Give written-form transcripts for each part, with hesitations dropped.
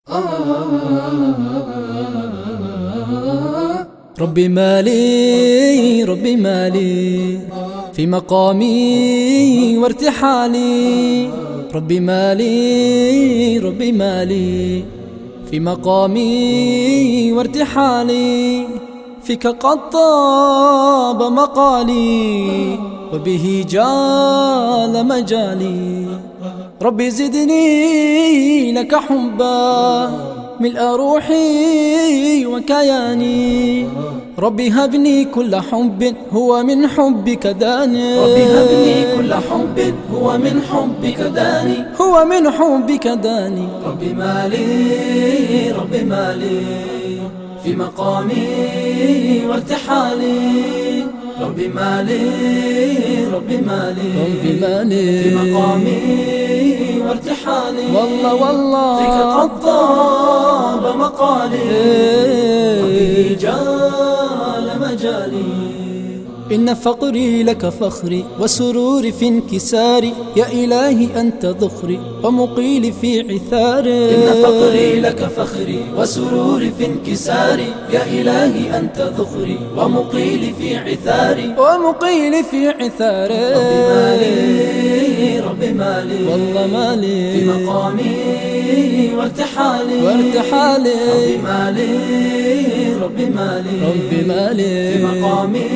ربي مالي ربي مالي في مقامي وارتحالي. ربي مالي ربي مالي في مقامي وارتحالي. فيك قد طاب مقالي وبه جال مجالي. ربي زدني لك حبا ملء روحي وكياني. ربي هبني كل حب هو من حبك داني. ربي هبني كل حب هو من حبك داني. هو من حبك داني. ربي مالي ربي مالي في مقامي وارتحالي. ربي مالي ربي مالي ربي مالي في مقامي وارتحالي. والله والله فيك قد طاب مقالي وبه جال مجالي. إن فقري لك فخري وسروري في انكساري. يا إلهي أنت ذخري ومقيلي في عثاري. إن فقري لك فخري وسروري في انكساري. يا إلهي أنت ذخري ومقيلي في عثاري. ومقيلي في عثاري. ربي مالي ربي مالي والله مالي في مقامي وارتحالي. وارتحالي. ربي مالي ربي مالي ربي مالي في مقامي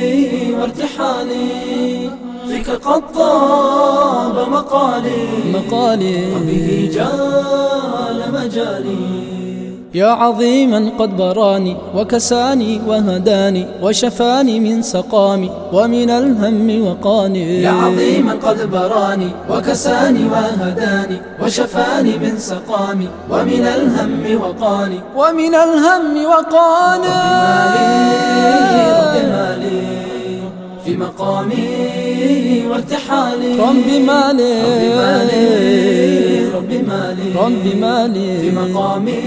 وارتحالي. فيك قد طاب مقالي وبه جال مجالي. يا عظيما قد براني وكساني وهداني وشفاني من سقامي ومن الهم وقاني. يا عظيما قد براني وكساني وهداني وشفاني من سقامي ومن الهم وقاني. ومن الهم وقاني. ربي مالي في مقامي وارتحالي. ربي مالي ربي مالي ربي مالي في مقامي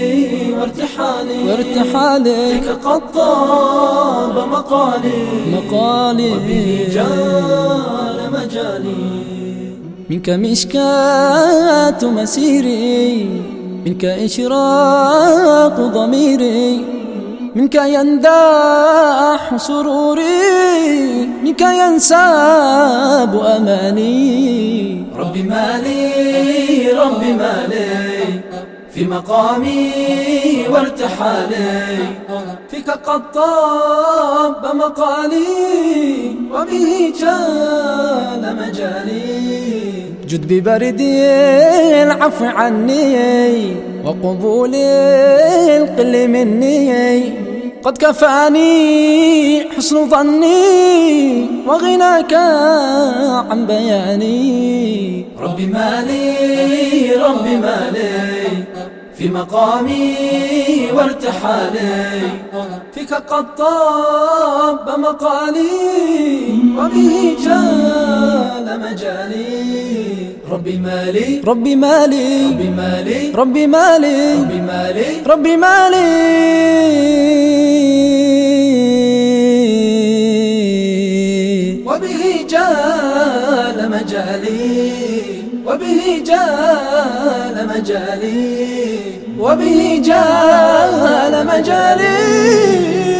وارتحالي. فيك قد طاب مقالي وبه جال مجالي. منك مشكاة مسيري منك إشراق ضميري. منك ينداح سروري منك ينساب أماني. ربي مالي ربي مالي في مقامي وارتحالي. فيك قد طاب مقالي وبه جال مجالي. جد ببرد العفو عني وقبول القل مني. قد كفاني حسن ظني وغناك عن بياني. ربي مالي ربي مالي في مقامي وارتحالي. فيك قد طاب مقالي وبه جال مجالي. ربي مالي ربي مالي ربي مالي ربي مالي ربي مالي ربي مالي وبه جال مجالي. وبه جال مجالي وبه جال مجالي.